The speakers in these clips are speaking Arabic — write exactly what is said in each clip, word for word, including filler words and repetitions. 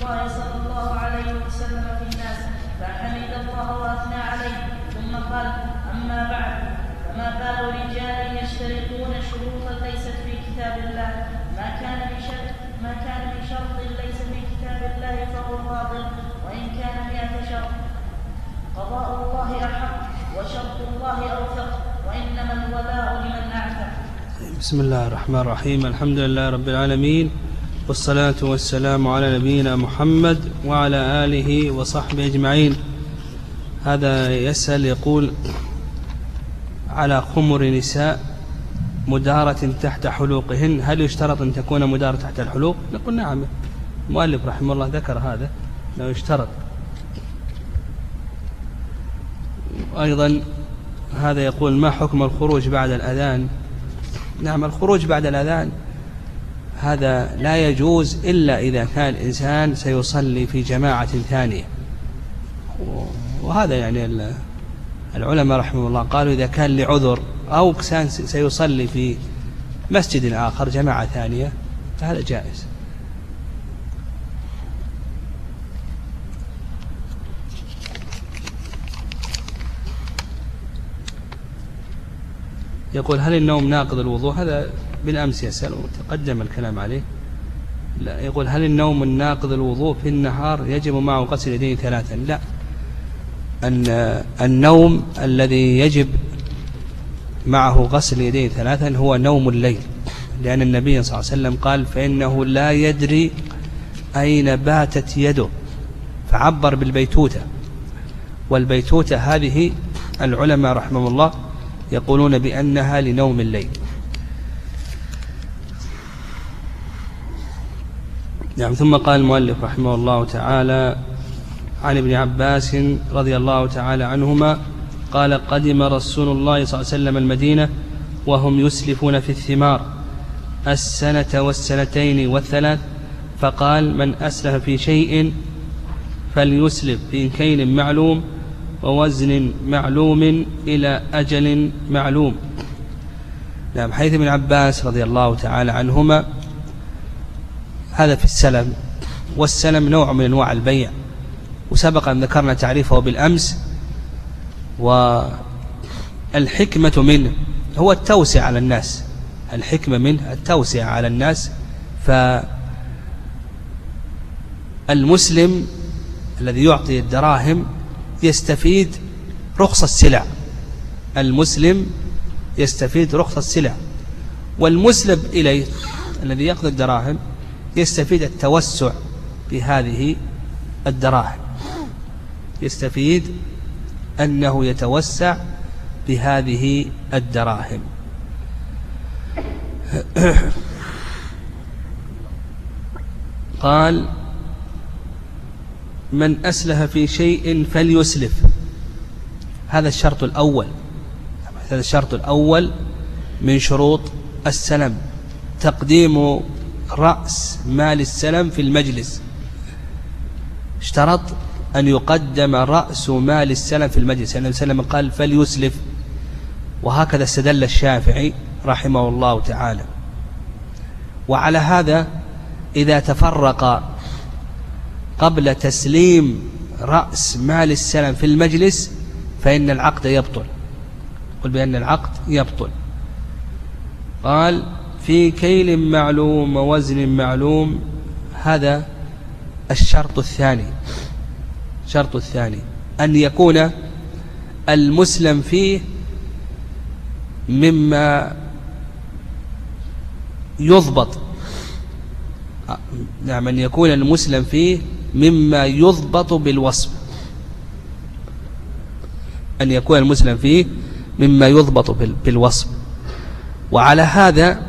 الله صلى الله عليه وسلم في الناس فحمد الله وأثنى عليه ثم قال: أما بعد، فما بال رجال يشترطون شروطا ليست في كتاب الله، ما كان بشرط ما كان بشرط ليس في كتاب الله فهو باطل وإن كان مئة شرط. قضاء الله أحق وشرط الله أوثق، وإنما الولاء لمن أعتق. بسم الله الرحمن الرحيم. الحمد لله رب العالمين، والصلاة والسلام على نبينا محمد وعلى آله وصحبه أجمعين. هذا يسأل يقول: على خمر نساء مدارة تحت حلوقهن هل يشترط أن تكون مدارة تحت الحلوق؟ نقول نعم، المؤلف رحمه الله ذكر هذا لو يشترط. أيضا هذا يقول: ما حكم الخروج بعد الأذان؟ نعم، الخروج بعد الأذان هذا لا يجوز إلا إذا كان الإنسان سيصلي في جماعة ثانية، وهذا يعني العلماء رحمه الله قالوا إذا كان لعذر أو كان سيصلي في مسجد آخر جماعة ثانية فهذا جائز. يقول: هل النوم ناقض الوضوء؟ هذا بالأمس يسأل وتقدم الكلام عليه. لا، يقول: هل النوم الناقض الوضوء في النهار يجب معه غسل اليدين ثلاثا؟ لا، أن النوم الذي يجب معه غسل اليدين ثلاثا هو نوم الليل، لأن النبي صلى الله عليه وسلم قال: فإنه لا يدري أين باتت يده، فعبر بالبيتوتة، والبيتوتة هذه العلماء رحمه الله يقولون بأنها لنوم الليل. نعم. ثم قال المؤلف رحمه الله تعالى: عن ابن عباس رضي الله تعالى عنهما قال: قدم رسول الله صلى الله عليه وسلم المدينة وهم يسلفون في الثمار السنة والسنتين والثلاث، فقال: من أسلف في شيء فليسلف في كيل معلوم ووزن معلوم إلى أجل معلوم. نعم. حيث ابن عباس رضي الله تعالى عنهما هذا في السلم، والسلم نوع من أنواع البيع، وسبق أن ذكرنا تعريفه بالأمس. والحكمة منه هو التوسع على الناس، الحكمة منه التوسع على الناس. فالمسلم الذي يعطي الدراهم يستفيد رخص السلع، المسلم يستفيد رخص السلع، والمسلب إليه الذي يأخذ الدراهم يستفيد التوسع بهذه الدراهم، يستفيد أنه يتوسع بهذه الدراهم. قال: من أسلف في شيء فليسلف، هذا الشرط الأول، هذا الشرط الأول من شروط السلم، تقديم رأس مال السلم في المجلس. اشترط أن يقدم رأس مال السلم في المجلس، يعني النبي صلى الله عليه وسلم قال: فليسلف، وهكذا استدل الشافعي رحمه الله تعالى. وعلى هذا إذا تفرق قبل تسليم رأس مال السلم في المجلس فإن العقد يبطل، قل بأن العقد يبطل. قال: في كيل معلوم ووزن معلوم، هذا الشرط الثاني. الشرط الثاني أن يكون المسلم فيه مما يضبط، نعم، أن يكون المسلم فيه مما يضبط بالوصف، أن يكون المسلم فيه مما يضبط بالوصف. وعلى هذا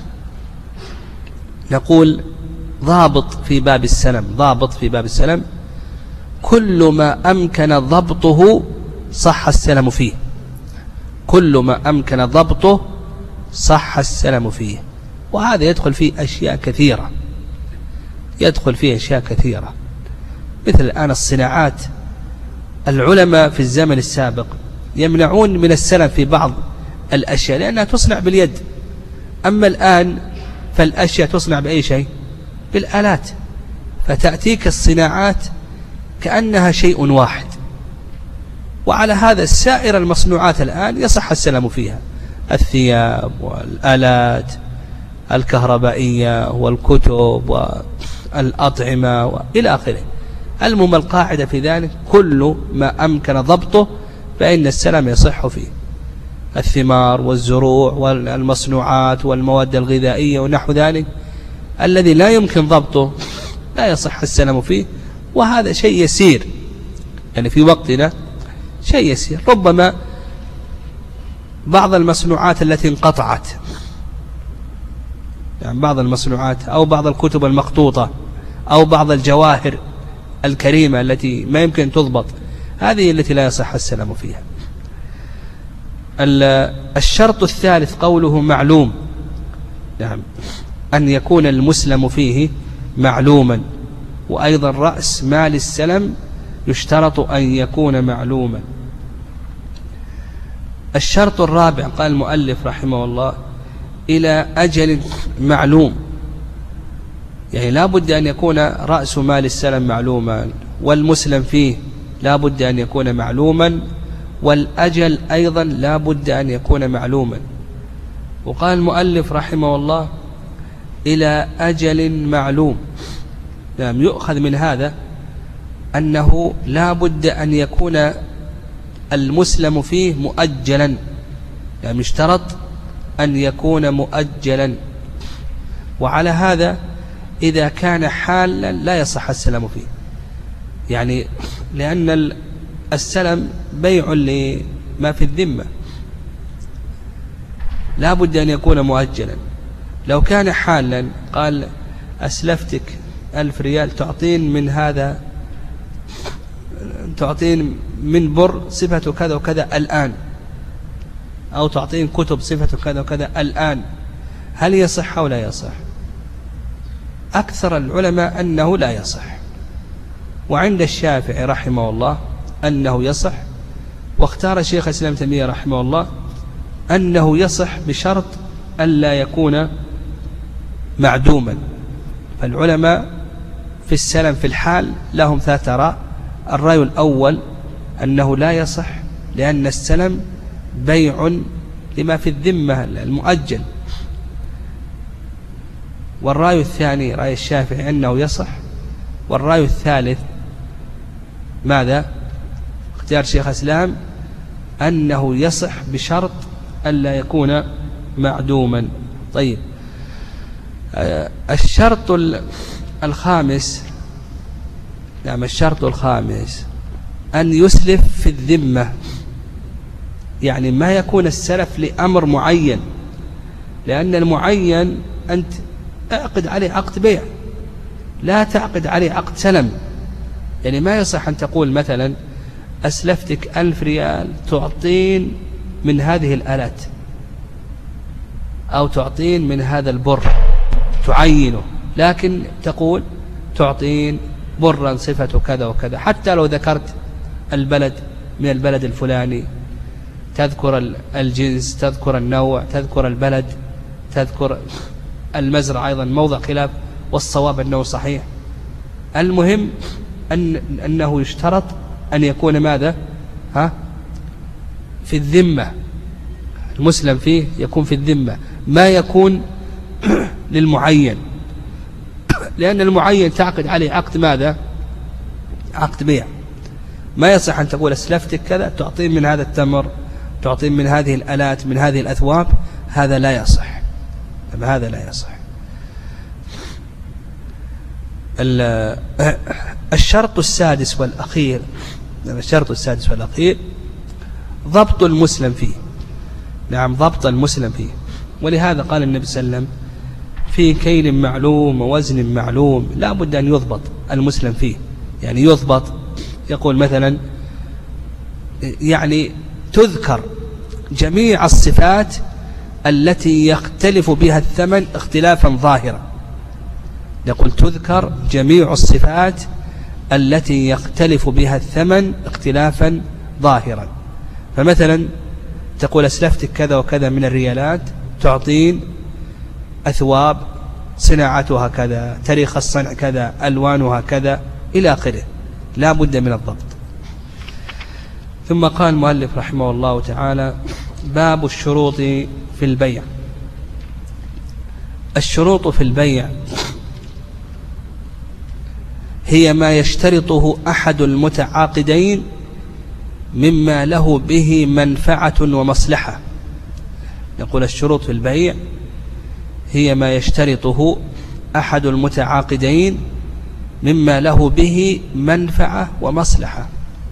نقول ضابط في باب السلم، ضابط في باب السلم كل ما أمكن ضبطه صح السلم فيه، كل ما أمكن ضبطه صح السلم فيه. وهذا يدخل فيه أشياء كثيرة، يدخل فيه أشياء كثيرة، مثل الآن الصناعات. العلماء في الزمن السابق يمنعون من السلم في بعض الأشياء لأنها تصنع باليد، أما الآن فالأشياء تصنع بأي شيء؟ بالآلات. فتأتيك الصناعات كأنها شيء واحد. وعلى هذا السائر المصنوعات الآن يصح السلام فيها، الثياب والآلات الكهربائية والكتب والأطعمة وإلى آخره. المهم القاعدة في ذلك كل ما أمكن ضبطه فإن السلام يصح فيه، الثمار والزروع والمصنوعات والمواد الغذائية ونحو ذلك. الذي لا يمكن ضبطه لا يصح السلام فيه، وهذا شيء يسير، يعني في وقتنا شيء يسير. ربما بعض المصنوعات التي انقطعت، يعني بعض المصنوعات أو بعض الكتب المخطوطة أو بعض الجواهر الكريمة التي ما يمكن تضبط، هذه التي لا يصح السلام فيها. الشرط الثالث قوله معلوم، نعم، أن يكون المسلم فيه معلوما. وأيضا رأس مال السلم يشترط أن يكون معلوما. الشرط الرابع قال المؤلف رحمه الله إلى أجل معلوم، يعني لا بد أن يكون رأس مال السلم معلوما، والمسلم فيه لا بد أن يكون معلوما، والأجل أيضا لا بد أن يكون معلوما. وقال المؤلف رحمه الله إلى أجل معلوم، نعم، يؤخذ من هذا أنه لا بد أن يكون المسلم فيه مؤجلا، يعني يشترط أن يكون مؤجلا. وعلى هذا إذا كان حالا لا يصح السلام فيه، يعني لأن السلم بيع لما في الذمة، لا بد أن يكون مؤجلا. لو كان حالا قال أسلفتك ألف ريال تعطين من هذا، تعطين من بر صفة كذا وكذا الآن، أو تعطين كتب صفة كذا وكذا الآن، هل يصح أو لا يصح؟ أكثر العلماء أنه لا يصح، وعند الشافعي رحمه الله أنه يصح، واختار الشيخ الإسلام ابن تيمية رحمه الله أنه يصح بشرط ألا يكون معدوما. فالعلماء في السلم في الحال لهم ثلاث آراء. الرأي الأول أنه لا يصح لأن السلم بيع لما في الذمة المؤجل. والرأي الثاني رأي الشافعي أنه يصح. والرأي الثالث ماذا؟ اختيار شيخ الإسلام أنه يصح بشرط ألا يكون معدوما. طيب، الشرط الخامس، نعم، الشرط الخامس أن يسلف في الذمة، يعني ما يكون السلف لأمر معين، لأن المعين أنت أعقد عليه عقد بيع، لا تعقد عليه عقد سلم. يعني ما يصح أن تقول مثلا أسلفتك ألف ريال تعطين من هذه الآلات، أو تعطين من هذا البر تعينه، لكن تقول تعطين برا صفة كذا وكذا، حتى لو ذكرت البلد من البلد الفلاني، تذكر الجنس، تذكر النوع، تذكر البلد، تذكر المزرعة، أيضا موضع خلاف، والصواب أنه صحيح. المهم أن أنه يشترط أن يكون ماذا؟ ها؟ في الذمة، المسلم فيه يكون في الذمة، ما يكون للمعين، لأن المعين تعقد عليه عقد ماذا؟ عقد بيع. ما يصح أن تقول أسلفتك كذا تعطين من هذا التمر، تعطين من هذه الآلات، من هذه الأثواب، هذا لا يصح، هذا لا يصح. الشرط السادس والأخير، الشرط السادس والأخير ضبط المسلم فيه، نعم، ضبط المسلم فيه. ولهذا قال النبي صلى الله عليه وسلم في كيل معلوم ووزن معلوم، لا بد أن يضبط المسلم فيه، يعني يضبط. يقول مثلا يعني تذكر جميع الصفات التي يختلف بها الثمن اختلافا ظاهرا. يقول تذكر جميع الصفات التي يختلف بها الثمن اختلافا ظاهرا. فمثلا تقول أسلفتك كذا وكذا من الريالات تعطين أثواب صناعتها كذا، تاريخ الصنع كذا، ألوانها كذا إلى آخره، لا بد من الضبط. ثم قال المؤلف رحمه الله تعالى: باب الشروط في البيع. الشروط في البيع هي ما يشترطه أحد المتعاقدين مما له به منفعة ومصلحة. نقول الشروط في البيع هي ما يشترطه أحد المتعاقدين مما له به منفعة ومصلحة.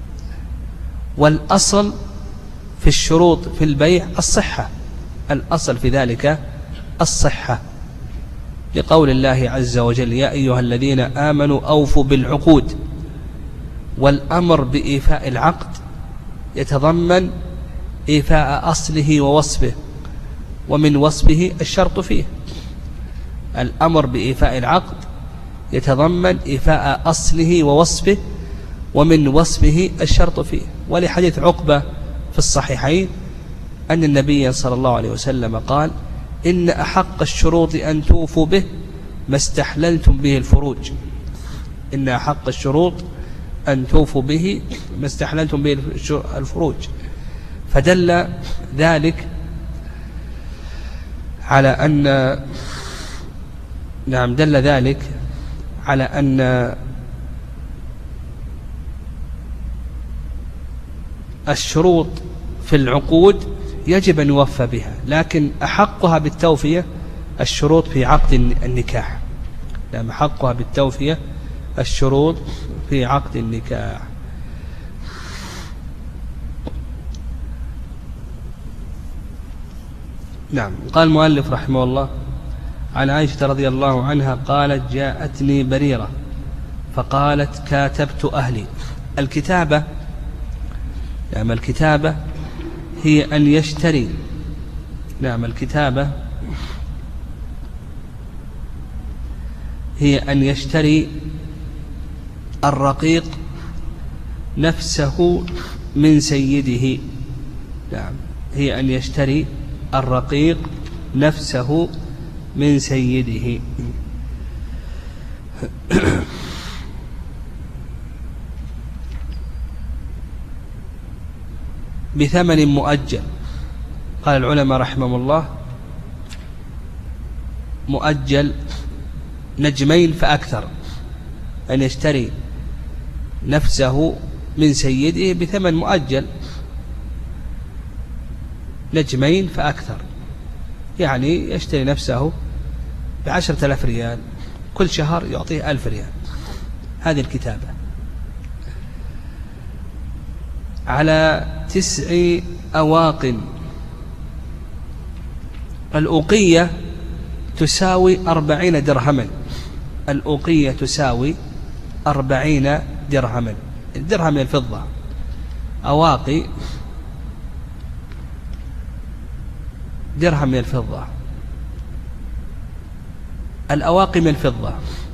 والأصل في الشروط في البيع الصحة، الأصل في ذلك الصحة، لقول الله عز وجل: يا أيها الذين آمنوا أوفوا بالعقود. والأمر بإيفاء العقد يتضمن إيفاء أصله ووصفه، ومن وصفه الشرط فيه. الأمر بإيفاء العقد يتضمن إيفاء أصله ووصفه، ومن وصفه الشرط فيه. ولحديث عقبة في الصحيحين أن النبي صلى الله عليه وسلم قال: إن أحق الشروط أن توفوا به ما استحللتم به الفروج. إن أحق الشروط أن توفوا به ما استحللتم به الفروج. فدل ذلك على أن نعم دل ذلك على أن الشروط في العقود يجب أن يوفى بها، لكن أحقها بالتوفية الشروط في عقد النكاح. نعم، أحقها بالتوفية الشروط في عقد النكاح. نعم. قال المؤلف رحمه الله: عن عائشة رضي الله عنها قالت: جاءتني بريرة فقالت: كاتبت أهلي. الكتابة نعم الكتابة هي أن يشتري نعم الكتابة هي أن يشتري الرقيق نفسه من سيده. نعم هي أن يشتري الرقيق نفسه من سيده. بثمن مؤجل. قال العلماء رحمهم الله: مؤجل نجمين فأكثر، أن يشتري نفسه من سيده بثمن مؤجل نجمين فأكثر، يعني يشتري نفسه بعشرة آلاف ريال، كل شهر يعطيه ألف ريال. هذه الكتابة على تسع أواق. الأوقية تساوي أربعين درهما. الأوقية تساوي أربعين درهما. الدرهم من الفضة، أواقي درهم من الفضة، الأواقي من الفضة.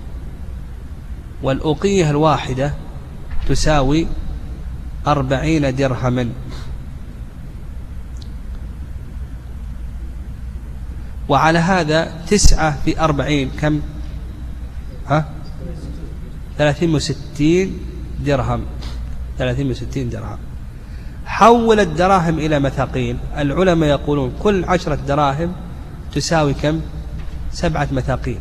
والأوقية الواحدة تساوي أربعين درهما. وعلى هذا تسعة في أربعين كم؟ ها؟ ثلاثين وستين درهم. ثلاثين وستين درهم. حول الدراهم إلى مثاقيل. العلماء يقولون كل عشرة دراهم تساوي كم؟ سبعة مثاقيل.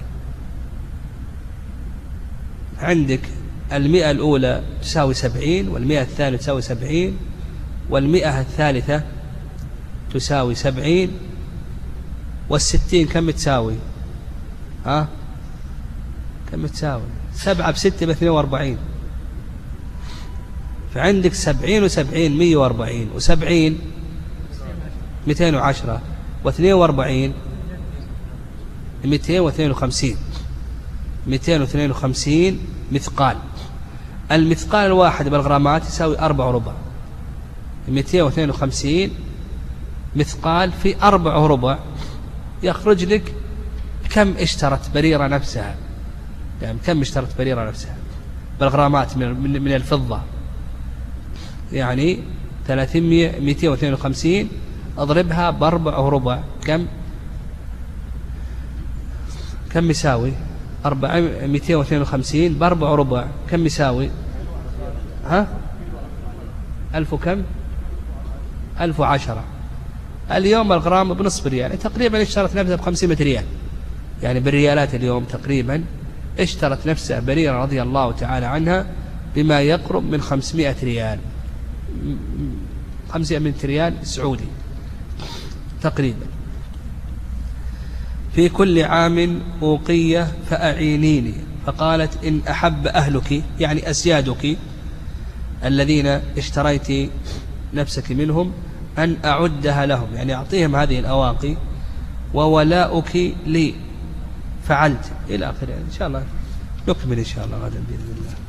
عندك المئة الأولى تساوي سبعين، والمئة الثانية تساوي سبعين، والمئة الثالثة تساوي سبعين، والستين كم تساوي؟ ها؟ كم تساوي؟ سبعة بستة باثنين واربعين. فعندك سبعين وسبعين مية واربعين، وسبعين مئتين وعشرة، واثنين واربعين مئتين واثنين وخمسين. مئتين واثنين وخمسين مثقال. المثقال الواحد بالغرامات يساوي أربع وربع. مئتين واثنين وخمسين مثقال في أربع وربع يخرج لك كم اشترت بريرة نفسها، يعني كم اشترت بريرة نفسها بالغرامات من من الفضة. يعني ثلاثمائة مئتين واثنين وخمسين اضربها بأربع وربع كم؟ كم يساوي؟ مئتين واثنين وخمسين بأربع وربع كم يساوي؟ ها؟ ألف وكم؟ ألف وعشرة. اليوم الغرام بنصف ريال، يعني تقريبا اشترت نفسها بخمسمائة ريال، يعني بالريالات اليوم تقريبا اشترت نفسها بريرة رضي الله تعالى عنها بما يقرب من خمسمائة ريال، خمسمائة ريال سعودي تقريبا. في كل عام أوقية فأعينيني، فقالت إن أحب أهلك يعني أسيادك الذين اشتريت نفسك منهم أن أعدها لهم، يعني أعطيهم هذه الأواقي، وولاؤك لي فعلت إلى آخره. إن شاء الله نكمل إن شاء الله غدا بإذن الله.